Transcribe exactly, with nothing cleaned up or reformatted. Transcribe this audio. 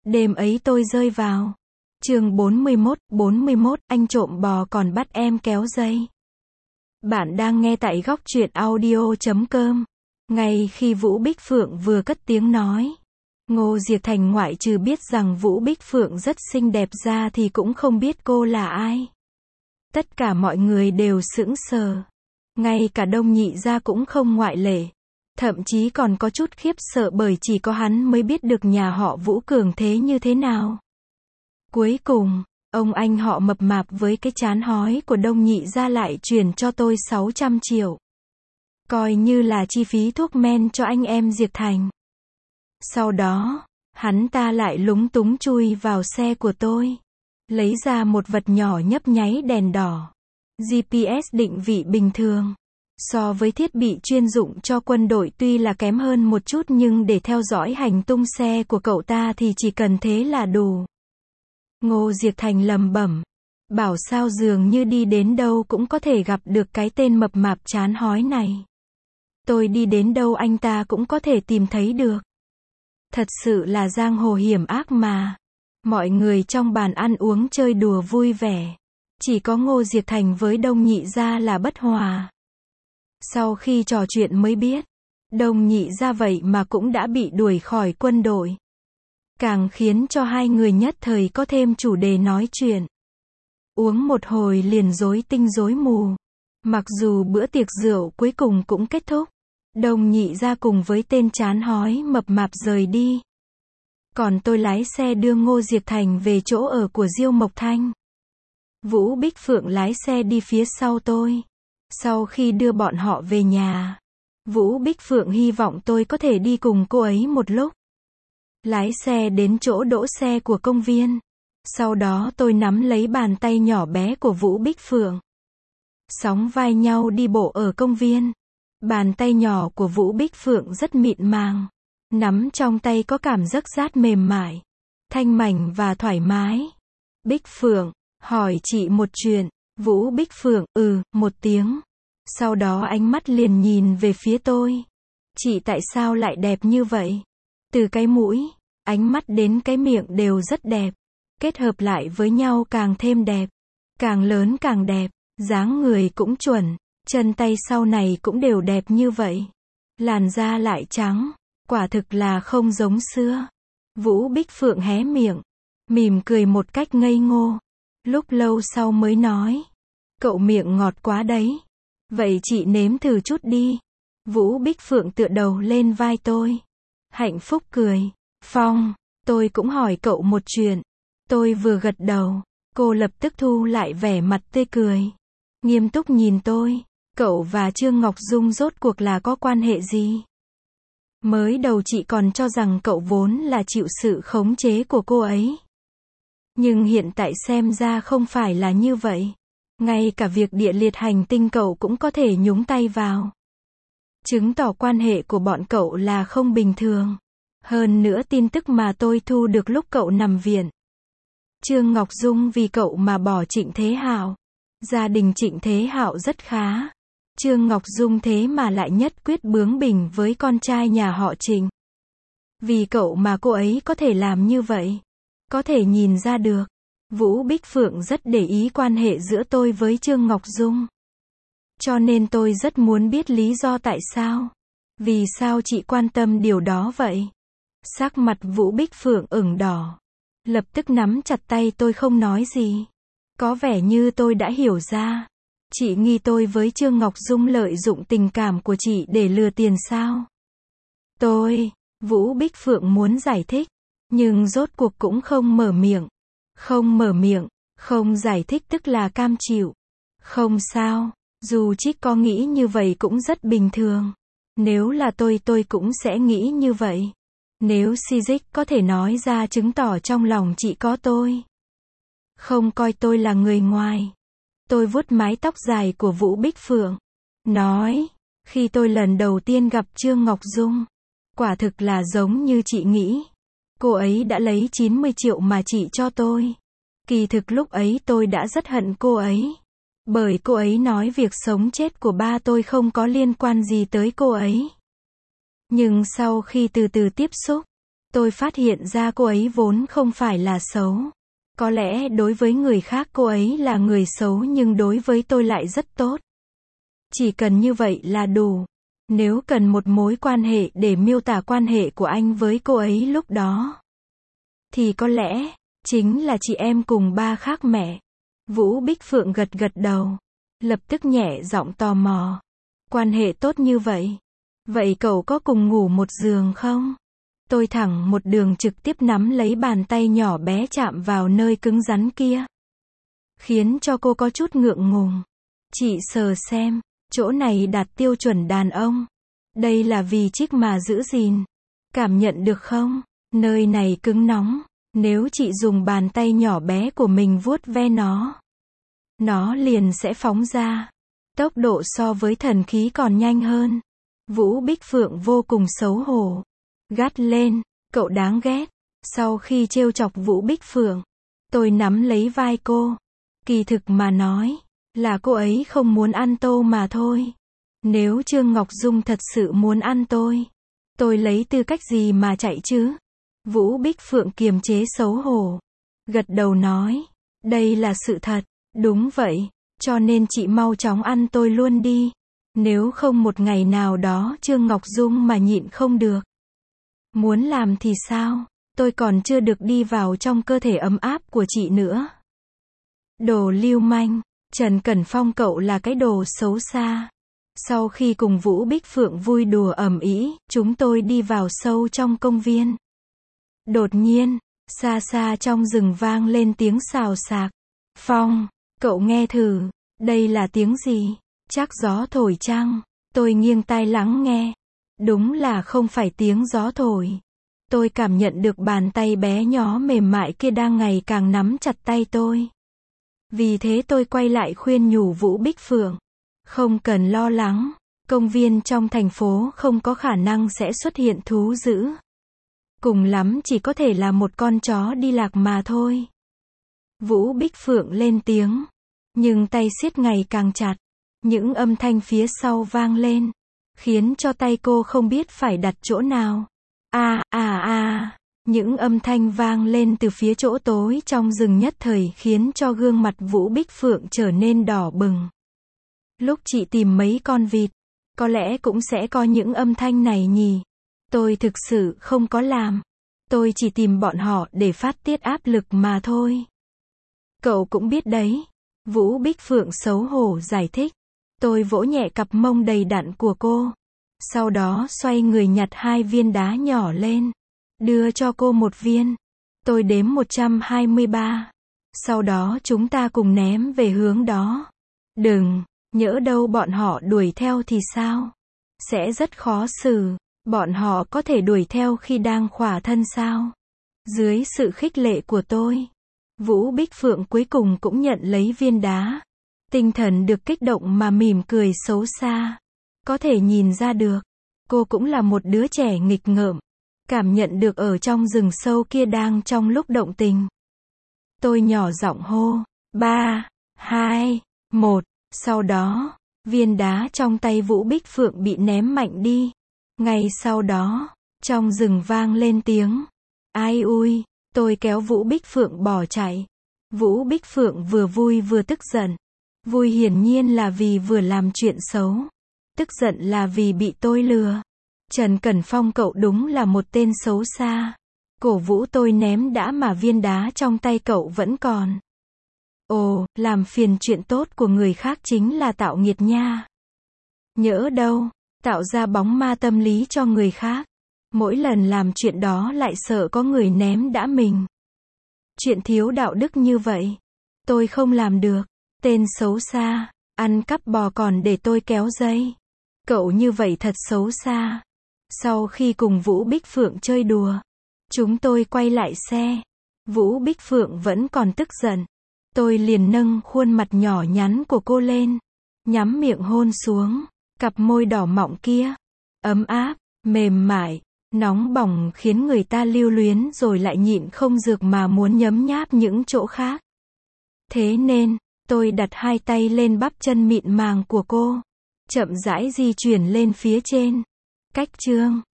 Đêm ấy tôi rơi vào. Chương bốn mươi mốt, bốn mươi mốt, anh trộm bò còn bắt em kéo dây. Bạn đang nghe tại góc truyện audio chấm com. Ngay khi Vũ Bích Phượng vừa cất tiếng nói, Ngô Diệp Thành ngoại trừ biết rằng Vũ Bích Phượng rất xinh đẹp ra thì cũng không biết cô là ai. Tất cả mọi người đều sững sờ. Ngay cả Đông Nhị gia cũng không ngoại lệ. Thậm chí còn có chút khiếp sợ bởi chỉ có hắn mới biết được nhà họ Vũ cường thế như thế nào. Cuối cùng, ông anh họ mập mạp với cái trán hói của Đông Nhị gia lại chuyển cho tôi sáu trăm triệu. Coi như là chi phí thuốc men cho anh em Diệp Thành. Sau đó, hắn ta lại lúng túng chui vào xe của tôi. Lấy ra một vật nhỏ nhấp nháy đèn đỏ. giê pê ét định vị bình thường. So với thiết bị chuyên dụng cho quân đội tuy là kém hơn một chút nhưng để theo dõi hành tung xe của cậu ta thì chỉ cần thế là đủ. Ngô Diệp Thành lẩm bẩm. Bảo sao dường như đi đến đâu cũng có thể gặp được cái tên mập mạp chán hói này. Tôi đi đến đâu anh ta cũng có thể tìm thấy được. Thật sự là giang hồ hiểm ác mà. Mọi người trong bàn ăn uống chơi đùa vui vẻ. Chỉ có Ngô Diệp Thành với Đông Nhị gia là bất hòa. Sau khi trò chuyện mới biết, Đông Nhị gia vậy mà cũng đã bị đuổi khỏi quân đội. Càng khiến cho hai người nhất thời có thêm chủ đề nói chuyện. Uống một hồi liền rối tinh rối mù. Mặc dù bữa tiệc rượu cuối cùng cũng kết thúc, Đông Nhị gia cùng với tên chán hói mập mạp rời đi. Còn tôi lái xe đưa Ngô Diệp Thành về chỗ ở của Diêu Mộc Thanh. Vũ Bích Phượng lái xe đi phía sau tôi. Sau khi đưa bọn họ về nhà, Vũ Bích Phượng hy vọng tôi có thể đi cùng cô ấy một lúc. Lái xe đến chỗ đỗ xe của công viên. Sau đó tôi nắm lấy bàn tay nhỏ bé của Vũ Bích Phượng. Sóng vai nhau đi bộ ở công viên. Bàn tay nhỏ của Vũ Bích Phượng rất mịn màng. Nắm trong tay có cảm giác rát mềm mại, thanh mảnh và thoải mái. Bích Phượng, hỏi chị một chuyện. Vũ Bích Phượng, ừ, một tiếng. Sau đó ánh mắt liền nhìn về phía tôi. Chị tại sao lại đẹp như vậy? Từ cái mũi, ánh mắt đến cái miệng đều rất đẹp. Kết hợp lại với nhau càng thêm đẹp. Càng lớn càng đẹp. Dáng người cũng chuẩn. Chân tay sau này cũng đều đẹp như vậy. Làn da lại trắng. Quả thực là không giống xưa. Vũ Bích Phượng hé miệng. Mỉm cười một cách ngây ngô. Lúc lâu sau mới nói. Cậu miệng ngọt quá đấy. Vậy chị nếm thử chút đi. Vũ Bích Phượng tựa đầu lên vai tôi. Hạnh phúc cười. Phong, tôi cũng hỏi cậu một chuyện. Tôi vừa gật đầu. Cô lập tức thu lại vẻ mặt tươi cười. Nghiêm túc nhìn tôi. Cậu và Trương Ngọc Dung rốt cuộc là có quan hệ gì? Mới đầu chị còn cho rằng cậu vốn là chịu sự khống chế của cô ấy. Nhưng hiện tại xem ra không phải là như vậy. Ngay cả việc địa liệt hành tinh cậu cũng có thể nhúng tay vào. Chứng tỏ quan hệ của bọn cậu là không bình thường. Hơn nữa tin tức mà tôi thu được lúc cậu nằm viện. Trương Ngọc Dung vì cậu mà bỏ Trịnh Thế Hạo. Gia đình Trịnh Thế Hạo rất khá. Trương Ngọc Dung thế mà lại nhất quyết bướng bỉnh với con trai nhà họ Trịnh. Vì cậu mà cô ấy có thể làm như vậy. Có thể nhìn ra được. Vũ Bích Phượng rất để ý quan hệ giữa tôi với Trương Ngọc Dung. Cho nên tôi rất muốn biết lý do tại sao. Vì sao chị quan tâm điều đó vậy? Sắc mặt Vũ Bích Phượng ửng đỏ. Lập tức nắm chặt tay tôi không nói gì. Có vẻ như tôi đã hiểu ra. Chị nghi tôi với Trương Ngọc Dung lợi dụng tình cảm của chị để lừa tiền sao? Tôi, Vũ Bích Phượng muốn giải thích. Nhưng rốt cuộc cũng không mở miệng. Không mở miệng, không giải thích tức là cam chịu. Không sao, dù Trích có nghĩ như vậy cũng rất bình thường. Nếu là tôi tôi cũng sẽ nghĩ như vậy. Nếu Sizik có thể nói ra chứng tỏ trong lòng chị có tôi. Không coi tôi là người ngoài. Tôi vuốt mái tóc dài của Vũ Bích Phượng. Nói, khi tôi lần đầu tiên gặp Trương Ngọc Dung. Quả thực là giống như chị nghĩ. Cô ấy đã lấy chín mươi triệu mà chị cho tôi. Kỳ thực lúc ấy tôi đã rất hận cô ấy. Bởi cô ấy nói việc sống chết của ba tôi không có liên quan gì tới cô ấy. Nhưng sau khi từ từ tiếp xúc, Tôi phát hiện ra cô ấy vốn không phải là xấu. Có lẽ đối với người khác cô ấy là người xấu nhưng đối với tôi lại rất tốt. Chỉ cần như vậy là đủ. Nếu cần một mối quan hệ để miêu tả quan hệ của anh với cô ấy lúc đó, thì có lẽ, chính là chị em cùng ba khác mẹ. Vũ Bích Phượng gật gật đầu. Lập tức nhẹ giọng tò mò. Quan hệ tốt như vậy. Vậy cậu có cùng ngủ một giường không? Tôi thẳng một đường trực tiếp nắm lấy bàn tay nhỏ bé chạm vào nơi cứng rắn kia. Khiến cho cô có chút ngượng ngùng. Chị sờ xem, chỗ này đạt tiêu chuẩn đàn ông. Đây là vì chiếc mà giữ gìn. Cảm nhận được không? Nơi này cứng nóng. Nếu chị dùng bàn tay nhỏ bé của mình vuốt ve nó, nó liền sẽ phóng ra. Tốc độ so với thần khí còn nhanh hơn. Vũ Bích Phượng vô cùng xấu hổ. Gắt lên, cậu đáng ghét. Sau khi trêu chọc Vũ Bích Phượng, tôi nắm lấy vai cô. Kỳ thực mà nói, là cô ấy không muốn ăn tô mà thôi. Nếu Trương Ngọc Dung thật sự muốn ăn tôi, tôi lấy tư cách gì mà chạy chứ? Vũ Bích Phượng kiềm chế xấu hổ. Gật đầu nói, đây là sự thật. Đúng vậy, cho nên chị mau chóng ăn tôi luôn đi. Nếu không một ngày nào đó Trương Ngọc Dung mà nhịn không được. Muốn làm thì sao? Tôi còn chưa được đi vào trong cơ thể ấm áp của chị nữa. Đồ lưu manh, Trần Cẩn Phong cậu là cái đồ xấu xa. Sau khi cùng Vũ Bích Phượng vui đùa ầm ĩ, chúng tôi đi vào sâu trong công viên. Đột nhiên, xa xa trong rừng vang lên tiếng xào xạc. Phong, cậu nghe thử, đây là tiếng gì? Chắc gió thổi chăng? Tôi nghiêng tai lắng nghe. Đúng là không phải tiếng gió thổi. Tôi cảm nhận được bàn tay bé nhỏ mềm mại kia đang ngày càng nắm chặt tay tôi. Vì thế tôi quay lại khuyên nhủ Vũ Bích Phượng. Không cần lo lắng, công viên trong thành phố không có khả năng sẽ xuất hiện thú dữ. Cùng lắm chỉ có thể là một con chó đi lạc mà thôi. Vũ Bích Phượng lên tiếng, nhưng tay siết ngày càng chặt. Những âm thanh phía sau vang lên, khiến cho tay cô không biết phải đặt chỗ nào. À, à, à, những âm thanh vang lên từ phía chỗ tối trong rừng nhất thời khiến cho gương mặt Vũ Bích Phượng trở nên đỏ bừng. Lúc chị tìm mấy con vịt, có lẽ cũng sẽ có những âm thanh này nhỉ. Tôi thực sự không có làm. Tôi chỉ tìm bọn họ để phát tiết áp lực mà thôi. Cậu cũng biết đấy. Vũ Bích Phượng xấu hổ giải thích. Tôi vỗ nhẹ cặp mông đầy đặn của cô. Sau đó xoay người nhặt hai viên đá nhỏ lên. Đưa cho cô một viên. Tôi đếm một trăm hai mươi ba. Sau đó chúng ta cùng ném về hướng đó. Đừng, nhỡ đâu bọn họ đuổi theo thì sao? Sẽ rất khó xử. Bọn họ có thể đuổi theo khi đang khỏa thân sao? Dưới sự khích lệ của tôi, Vũ Bích Phượng cuối cùng cũng nhận lấy viên đá. Tinh thần được kích động mà mỉm cười xấu xa. Có thể nhìn ra được, cô cũng là một đứa trẻ nghịch ngợm. Cảm nhận được ở trong rừng sâu kia đang trong lúc động tình. Tôi nhỏ giọng hô, ba, hai, một. Sau đó, viên đá trong tay Vũ Bích Phượng bị ném mạnh đi. Ngay sau đó, trong rừng vang lên tiếng. Ai ui, tôi kéo Vũ Bích Phượng bỏ chạy. Vũ Bích Phượng vừa vui vừa tức giận. Vui hiển nhiên là vì vừa làm chuyện xấu. Tức giận là vì bị tôi lừa. Trần Cẩn Phong cậu đúng là một tên xấu xa. Cổ vũ tôi ném đã mà viên đá trong tay cậu vẫn còn. Ồ, làm phiền chuyện tốt của người khác chính là tạo nghiệt nha. Nhỡ đâu, tạo ra bóng ma tâm lý cho người khác. Mỗi lần làm chuyện đó lại sợ có người ném đã mình. Chuyện thiếu đạo đức như vậy, tôi không làm được. Tên xấu xa, ăn cắp bò còn để tôi kéo dây. Cậu như vậy thật xấu xa. Sau khi cùng Vũ Bích Phượng chơi đùa, chúng tôi quay lại xe. Vũ Bích Phượng vẫn còn tức giận. Tôi liền nâng khuôn mặt nhỏ nhắn của cô lên, nhắm miệng hôn xuống. Cặp môi đỏ mọng kia, ấm áp, mềm mại, nóng bỏng khiến người ta lưu luyến rồi lại nhịn không được mà muốn nhấm nháp những chỗ khác. Thế nên, tôi đặt hai tay lên bắp chân mịn màng của cô, chậm rãi di chuyển lên phía trên. Cách chương